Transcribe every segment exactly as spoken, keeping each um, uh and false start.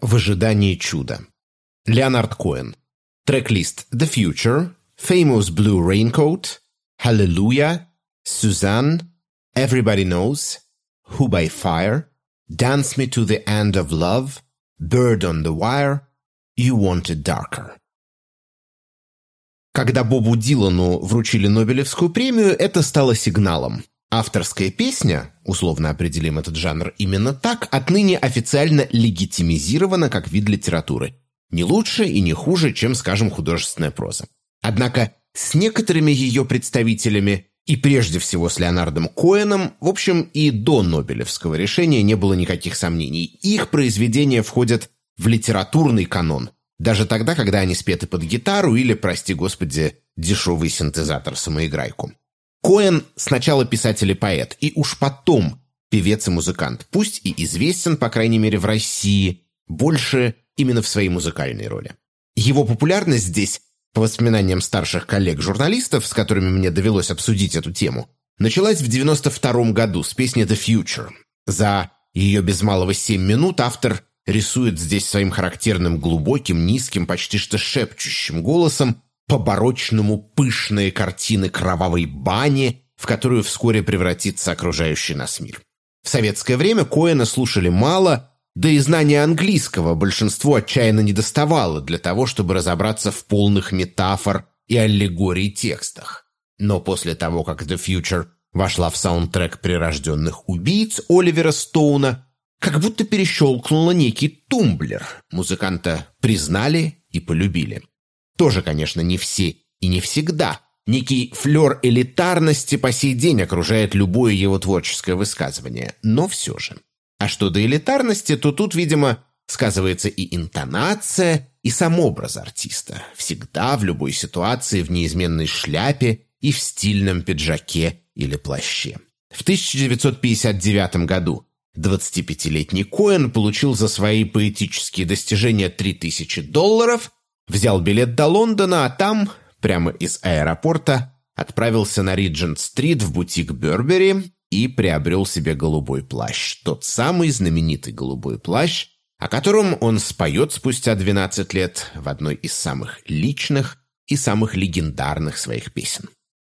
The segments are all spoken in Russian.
В ожидании чуда. Леонард Коэн. Трек-лист The Future, Famous Blue Raincoat, Hallelujah, Suzanne, Everybody Knows, Who by Fire, Dance Me to the End of Love, Bird on the Wire, You Want It Darker. Когда Бобу Дилану вручили Нобелевскую премию, это стало сигналом. Авторская песня, условно определим этот жанр именно так, отныне официально легитимизирована как вид литературы. Не лучше и не хуже, чем, скажем, художественная проза. Однако с некоторыми ее представителями, и прежде всего с Леонардом Коэном, в общем, и до Нобелевского решения не было никаких сомнений. Их произведения входят в литературный канон, даже тогда, когда они спеты под гитару или, прости господи, дешевый синтезатор-самоиграйку. Коэн сначала писатель и поэт, и уж потом певец и музыкант, пусть и известен, по крайней мере, в России, больше именно в своей музыкальной роли. Его популярность здесь, по воспоминаниям старших коллег-журналистов, с которыми мне довелось обсудить эту тему, началась в девяносто втором году с песни «The Future». За ее без малого семь минут автор рисует здесь своим характерным глубоким, низким, почти что шепчущим голосом по-барочному пышные картины кровавой бани, в которую вскоре превратится окружающий нас мир. В советское время Коэна слушали мало, да и знания английского большинству отчаянно недоставало для того, чтобы разобраться в полных метафор и аллегорий текстах. Но после того, как «The Future» вошла в саундтрек «Прирожденных убийц» Оливера Стоуна, как будто перещелкнуло некий тумблер. Музыканта признали и полюбили. Тоже, конечно, не все и не всегда. Некий флер элитарности по сей день окружает любое его творческое высказывание, но все же. А что до элитарности, то тут, видимо, сказывается и интонация, и сам образ артиста. Всегда, в любой ситуации, в неизменной шляпе и в стильном пиджаке или плаще. В тысяча девятьсот пятьдесят девятом году двадцатипятилетний Коэн получил за свои поэтические достижения три тысячи долларов, взял билет до Лондона, а там, прямо из аэропорта, отправился на Риджент-стрит в бутик Бербери и приобрел себе голубой плащ. Тот самый знаменитый голубой плащ, о котором он споет спустя двенадцать лет в одной из самых личных и самых легендарных своих песен.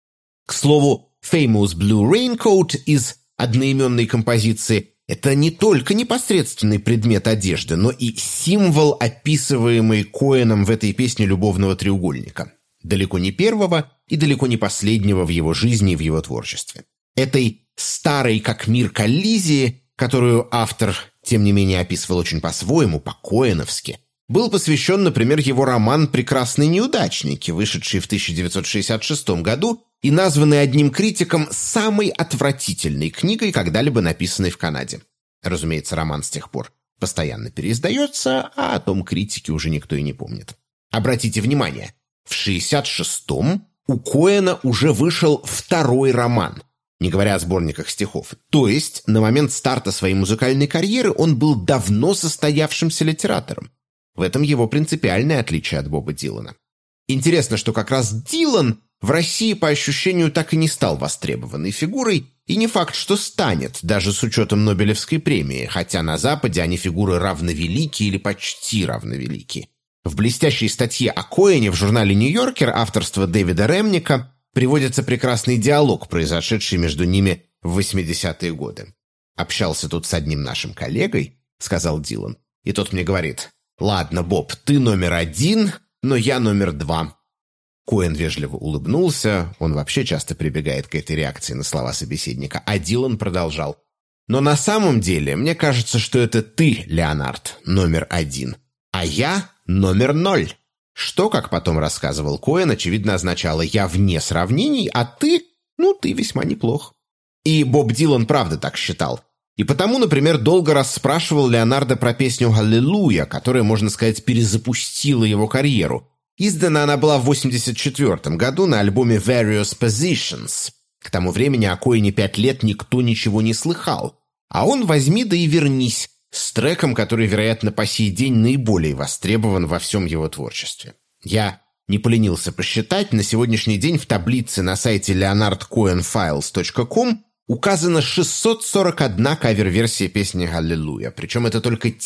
К слову, Famous Blue Raincoat из одноименной композиции – это не только непосредственный предмет одежды, но и символ, описываемый Коэном в этой песне любовного треугольника. Далеко не первого и далеко не последнего в его жизни и в его творчестве. Этой старой как мир коллизии, которую автор, тем не менее, описывал очень по-своему, по-коэновски, был посвящен, например, его роман «Прекрасные неудачники», вышедший в тысяча девятьсот шестьдесят шестом году и названный одним критиком самой отвратительной книгой, когда-либо написанной в Канаде. Разумеется, роман с тех пор постоянно переиздается, а о том критике уже никто и не помнит. Обратите внимание, в шестьдесят шестом у Коэна уже вышел второй роман, не говоря о сборниках стихов. То есть, на момент старта своей музыкальной карьеры он был давно состоявшимся литератором. В этом его принципиальное отличие от Боба Дилана. Интересно, что как раз Дилан в России по ощущению так и не стал востребованной фигурой, и не факт, что станет, даже с учетом Нобелевской премии, хотя на Западе они фигуры равновелики или почти равновелики. В блестящей статье о Коэне в журнале «Нью-Йоркер» авторства Дэвида Ремника приводится прекрасный диалог, произошедший между ними в восьмидесятые годы. «Общался тут с одним нашим коллегой», — сказал Дилан, и тот мне говорит: «Ладно, Боб, ты номер один, но я номер два». Коэн вежливо улыбнулся, он вообще часто прибегает к этой реакции на слова собеседника, а Дилан продолжал: «Но на самом деле, мне кажется, что это ты, Леонард, номер один, а я номер ноль». Что, как потом рассказывал Коэн, очевидно означало: «Я вне сравнений, а ты, ну, ты весьма неплох». И Боб Дилан правда так считал. И потому, например, долго расспрашивал Леонарда про песню «Hallelujah», которая, можно сказать, перезапустила его карьеру. Издана она была в восемьдесят четвёртом году на альбоме «Various Positions». К тому времени о Коэне пять лет никто ничего не слыхал. А он «Возьми да и вернись» с треком, который, вероятно, по сей день наиболее востребован во всем его творчестве. Я не поленился посчитать, на сегодняшний день в таблице на сайте leonard cohen files точка ком указано шестьсот сорок одна кавер-версия песни «Hallelujah». Причем это только те,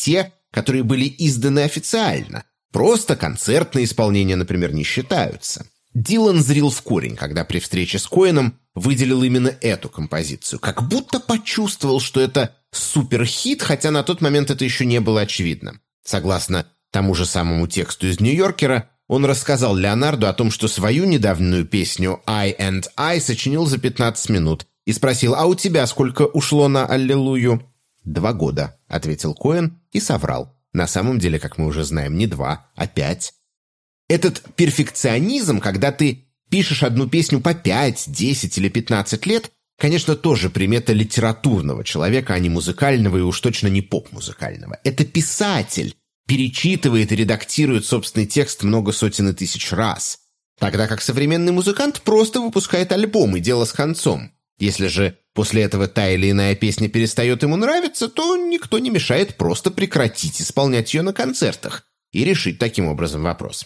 которые были изданы официально. Просто концертные исполнения, например, не считаются. Дилан зрил в корень, когда при встрече с Коэном выделил именно эту композицию, как будто почувствовал, что это суперхит, хотя на тот момент это еще не было очевидно. Согласно тому же самому тексту из «Нью-Йоркера», он рассказал Леонарду о том, что свою недавнюю песню «I and I» сочинил за пятнадцать минут и спросил: «А у тебя сколько ушло на «Аллилуйю»?» «Два года», — ответил Коэн и соврал. На самом деле, как мы уже знаем, не два, а пять. Этот перфекционизм, когда ты пишешь одну песню по пять, десять или пятнадцать лет, конечно, тоже примета литературного человека, а не музыкального и уж точно не поп-музыкального. Это писатель перечитывает и редактирует собственный текст много сотен и тысяч раз, тогда как современный музыкант просто выпускает альбом и дело с концом. Если же после этого та или иная песня перестает ему нравиться, то никто не мешает просто прекратить исполнять ее на концертах и решить таким образом вопрос.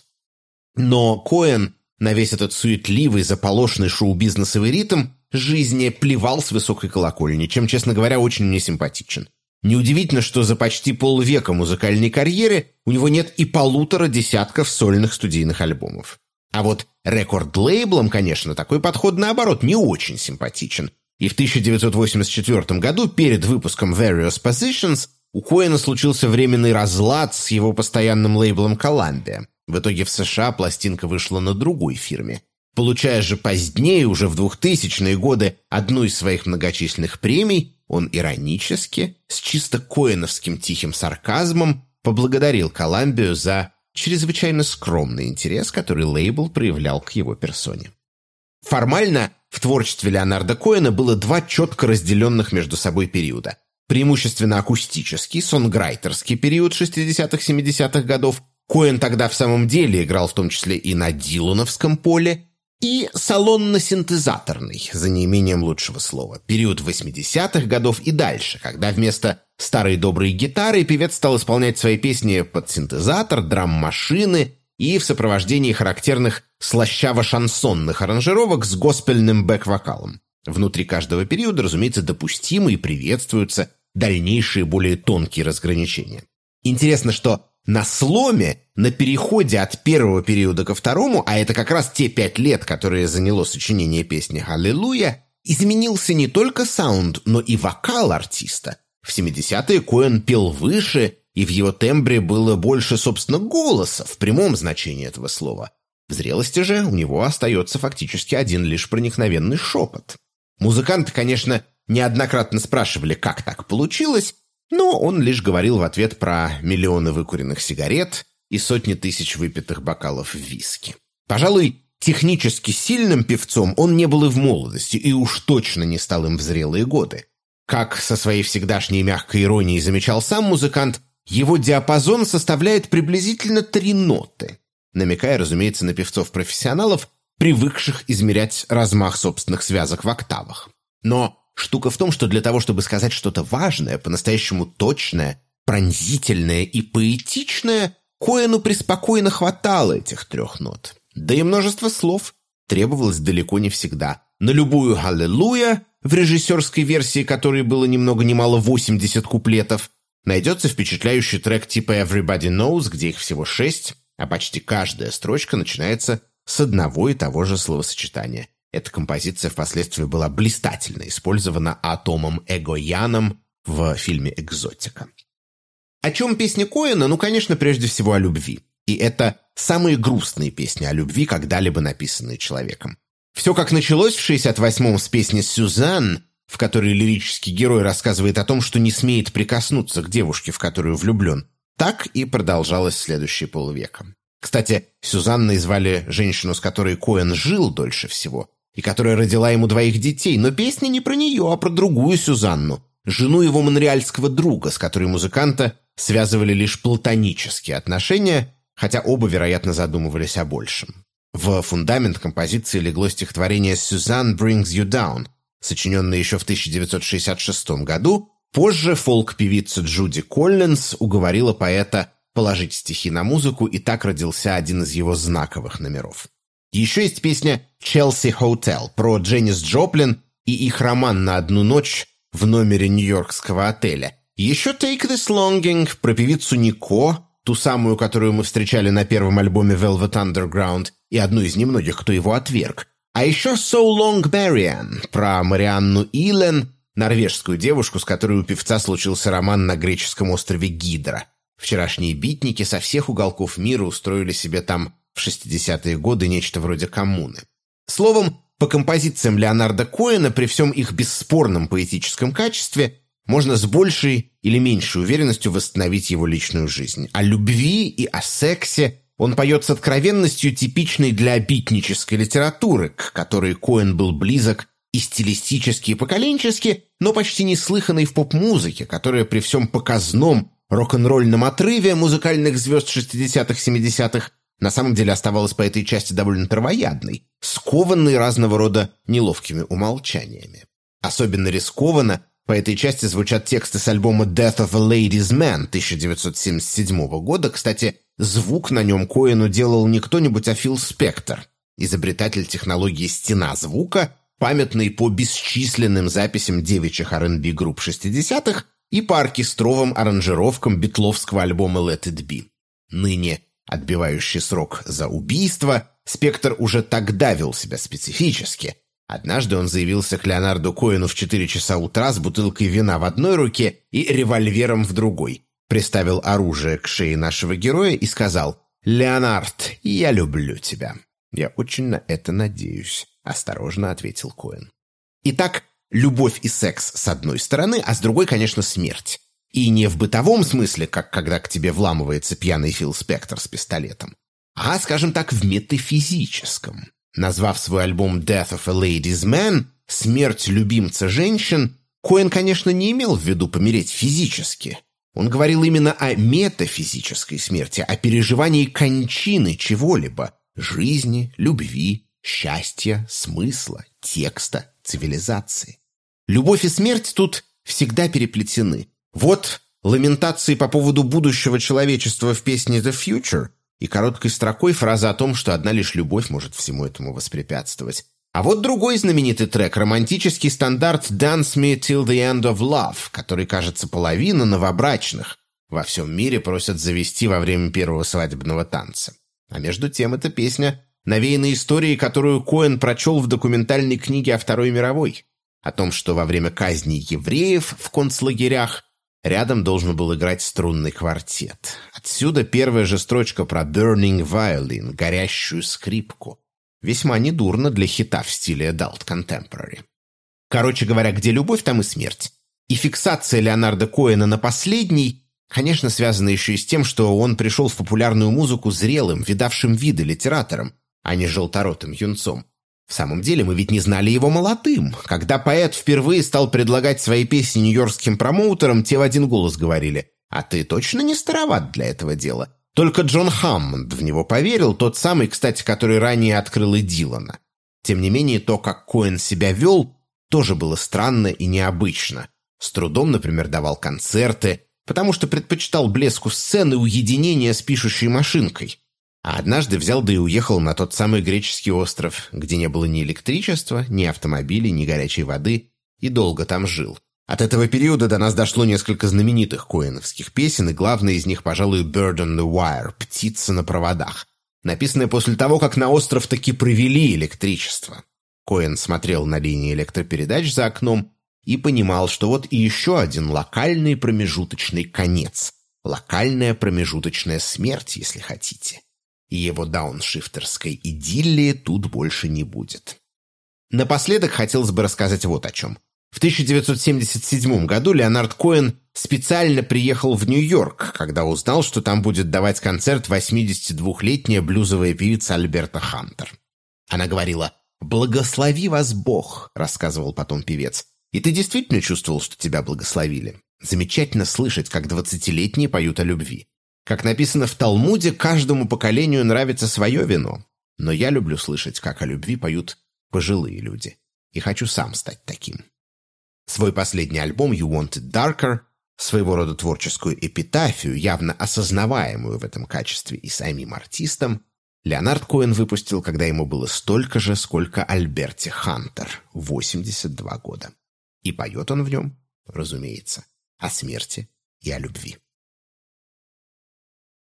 Но Коэн на весь этот суетливый, заполошенный шоу-бизнесовый ритм жизни плевал с высокой колокольни, чем, честно говоря, очень мне симпатичен. Неудивительно, что за почти полвека музыкальной карьеры у него нет и полутора десятков сольных студийных альбомов. А вот рекорд-лейблам, конечно, такой подход, наоборот, не очень симпатичен. И в тысяча девятьсот восемьдесят четвёртом году, перед выпуском Various Positions, у Коэна случился временный разлад с его постоянным лейблом Columbia. В итоге в США пластинка вышла на другой фирме. Получая же позднее, уже в двухтысячные годы, одну из своих многочисленных премий, он иронически, с чисто коэновским тихим сарказмом, поблагодарил Columbia за чрезвычайно скромный интерес, который лейбл проявлял к его персоне. Формально в творчестве Леонарда Коэна было два четко разделенных между собой периода. Преимущественно акустический, сонграйтерский период шестидесятых-семидесятых годов. Коэн тогда в самом деле играл в том числе и на дилановском поле, и салонно-синтезаторный, за неимением лучшего слова, период восьмидесятых годов и дальше, когда вместо старой доброй гитары певец стал исполнять свои песни под синтезатор, драм-машины и в сопровождении характерных слащаво-шансонных аранжировок с госпельным бэк-вокалом. Внутри каждого периода, разумеется, допустимы и приветствуются дальнейшие более тонкие разграничения. Интересно, что на сломе, на переходе от первого периода ко второму, а это как раз те пять лет, которые заняло сочинение песни «Аллилуйя», изменился не только саунд, но и вокал артиста. В семидесятые Коэн пел выше, и в его тембре было больше, собственно, голоса, в прямом значении этого слова. В зрелости же у него остается фактически один лишь проникновенный шепот. Музыканты, конечно, неоднократно спрашивали, как так получилось, но он лишь говорил в ответ про миллионы выкуренных сигарет и сотни тысяч выпитых бокалов виски. Пожалуй, технически сильным певцом он не был и в молодости, и уж точно не стал им в зрелые годы. Как со своей всегдашней мягкой иронией замечал сам музыкант, его диапазон составляет приблизительно три ноты, намекая, разумеется, на певцов-профессионалов, привыкших измерять размах собственных связок в октавах. Но штука в том, что для того, чтобы сказать что-то важное, по-настоящему точное, пронзительное и поэтичное, Коэну преспокойно хватало этих трех нот. Да и множество слов требовалось далеко не всегда. На любую «Аллилуйя», в режиссерской версии которой было ни много ни мало восемьдесят куплетов, найдется впечатляющий трек типа «Everybody Knows», где их всего шесть, а почти каждая строчка начинается с одного и того же словосочетания. Эта композиция впоследствии была блистательно использована Атомом Эгояном в фильме «Экзотика». О чем песни Коэна? Ну, конечно, прежде всего о любви. И это самые грустные песни о любви, когда-либо написанные человеком. Все как началось в шестьдесят восьмом с песни «Сюзанн», в которой лирический герой рассказывает о том, что не смеет прикоснуться к девушке, в которую влюблен. Так и продолжалось следующие полвека. Кстати, Сюзанной звали женщину, с которой Коэн жил дольше всего, и которая родила ему двоих детей, но песня не про нее, а про другую Сюзанну, жену его монреальского друга, с которой музыканта связывали лишь платонические отношения, хотя оба, вероятно, задумывались о большем. В фундамент композиции легло стихотворение «Suzanne brings you down», сочиненное еще в тысяча девятьсот шестьдесят шестом году. Позже фолк-певица Джуди Коллинз уговорила поэта положить стихи на музыку, и так родился один из его знаковых номеров. Еще есть песня «Chelsea Hotel» про Дженнис Джоплин и их роман на одну ночь в номере нью-йоркского отеля. Еще «Take This Longing» про певицу Нико, ту самую, которую мы встречали на первом альбоме Velvet Underground, и одну из немногих, кто его отверг. А еще «So Long Marianne» про Марианну Илен, норвежскую девушку, с которой у певца случился роман на греческом острове Гидра. Вчерашние битники со всех уголков мира устроили себе там в шестидесятые годы нечто вроде коммуны. Словом, по композициям Леонарда Коэна при всем их бесспорном поэтическом качестве можно с большей или меньшей уверенностью восстановить его личную жизнь. О любви и о сексе он поет с откровенностью, типичной для битнической литературы, к которой Коэн был близок и стилистически, и поколенчески, но почти неслыханной в поп-музыке, которая при всем показном рок-н-ролльном отрыве музыкальных звезд шестидесятых-семидесятых на самом деле оставалась по этой части довольно травоядной, скованной разного рода неловкими умолчаниями. Особенно рискованно по этой части звучат тексты с альбома «Death of a Ladies' Man» тысяча девятьсот семьдесят седьмого года. Кстати, звук на нем Коэну делал не кто-нибудь, а Фил Спектор, изобретатель технологии «стена звука», памятный по бесчисленным записям девичьих ар энд би групп шестидесятых и по оркестровым аранжировкам битловского альбома «Let It Be». Ныне отбивающий срок за убийство, Спектор уже тогда вел себя специфически. Однажды он заявился к Леонарду Коэну в четыре часа утра с бутылкой вина в одной руке и револьвером в другой, приставил оружие к шее нашего героя и сказал: «Леонард, я люблю тебя». «Я очень на это надеюсь», — осторожно ответил Коэн. Итак, любовь и секс с одной стороны, а с другой, конечно, смерть. И не в бытовом смысле, как когда к тебе вламывается пьяный Фил Спектор с пистолетом, а, скажем так, в метафизическом. Назвав свой альбом «Death of a Ladies' Man» «Смерть любимца женщин», Коэн, конечно, не имел в виду помереть физически. Он говорил именно о метафизической смерти, о переживании кончины чего-либо – жизни, любви, счастья, смысла, текста, цивилизации. Любовь и смерть тут всегда переплетены. Вот ламентации по поводу будущего человечества в песне «The Future» и короткой строкой фраза о том, что одна лишь любовь может всему этому воспрепятствовать. А вот другой знаменитый трек, романтический стандарт «Dance Me Till the End of Love», который, кажется, половина новобрачных во всем мире просят завести во время первого свадебного танца. А между тем эта песня навеяна историей, которую Коэн прочел в документальной книге о Второй мировой, о том, что во время казни евреев в концлагерях рядом должен был играть струнный квартет. Отсюда первая же строчка про «burning violin» — горящую скрипку. Весьма недурно для хита в стиле adult contemporary. Короче говоря, где любовь, там и смерть. И фиксация Леонарда Коэна на последней, конечно, связана еще и с тем, что он пришел в популярную музыку зрелым, видавшим виды литератором, а не желторотым юнцом. В самом деле, мы ведь не знали его молодым. Когда поэт впервые стал предлагать свои песни нью-йоркским промоутерам, те в один голос говорили: «А ты точно не староват для этого дела?» Только Джон Хаммонд в него поверил, тот самый, кстати, который ранее открыл и Дилана. Тем не менее, то, как Коэн себя вел, тоже было странно и необычно. С трудом, например, давал концерты, потому что предпочитал блеску сцены уединения с пишущей машинкой. А однажды взял да и уехал на тот самый греческий остров, где не было ни электричества, ни автомобилей, ни горячей воды, и долго там жил. От этого периода до нас дошло несколько знаменитых коэновских песен, и главная из них, пожалуй, «Bird on the Wire» — «Птица на проводах», написанная после того, как на остров таки провели электричество. Коэн смотрел на линии электропередач за окном и понимал, что вот и еще один локальный промежуточный конец, локальная промежуточная смерть, если хотите. И его дауншифтерской идиллии тут больше не будет. Напоследок хотелось бы рассказать вот о чем. В тысяча девятьсот семьдесят седьмом году Леонард Коэн специально приехал в Нью-Йорк, когда узнал, что там будет давать концерт восьмидесятидвухлетняя блюзовая певица Альберта Хантер. Она говорила: «Благослови вас Бог», — рассказывал потом певец. «И ты действительно чувствовал, что тебя благословили? Замечательно слышать, как двадцатилетние поют о любви. Как написано в Талмуде, каждому поколению нравится свое вино. Но я люблю слышать, как о любви поют пожилые люди. И хочу сам стать таким». Свой последний альбом «You Want It Darker», своего рода творческую эпитафию, явно осознаваемую в этом качестве и самим артистом, Леонард Коэн выпустил, когда ему было столько же, сколько Альберте Хантер – восемьдесят два года. И поет он в нем, разумеется, о смерти и о любви.